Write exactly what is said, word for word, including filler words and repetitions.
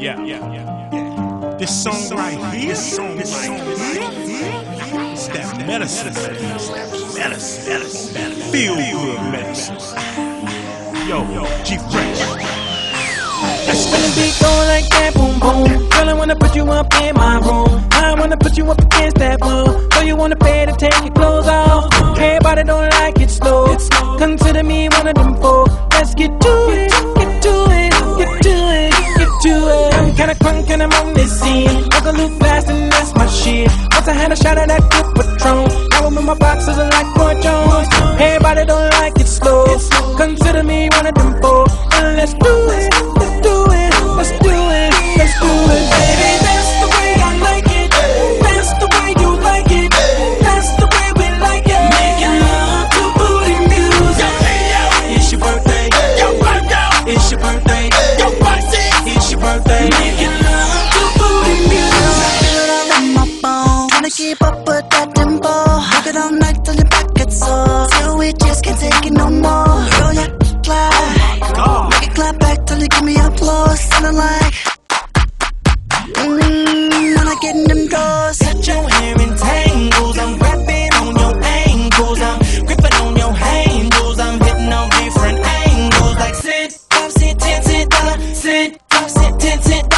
yeah, yeah, yeah. This song right here, this song right here, it's that medicine, medicine, medicine, that feel good medicine. Yo, yo, G-Fresh. When the beat go like that, boom, boom. Girl, I wanna put you up in my room. I wanna put you up against that wall. So you wanna pay to take your clothes off. Everybody don't like it slow. Consider me one of them folk. Let's get to it, get to it, get to it, get to it. I'm kinda crunk and I'm on this scene. I can look fast and that's my shit. Once I had a shot of that good Patron. Now I'm in my boxes like Roy Jones. Everybody don't like it slow. Consider me one of them folk. And let's do it. Let's do it, let's do it, let's do it. Baby, that's the way I like it. That's the way you like it. That's the way we like it. Making love to booty music. It's your birthday. It's your birthday. It's your birthday. Making love to booty music. Feel it all in my bones. Trying to keep up with that tempo. Work it all night till your back gets sore. Till we just can't take it no more. Girl, you clap. Make it clap back till you give me applause. Sounding like Mmm, when I get in them doors. Got your hair in tangles. I'm grabbing on your ankles. I'm gripping on your handles. I'm hitting on different angles. Like sit, top, sit, ten, sit, dollar, sit, top, sit, ten, sit,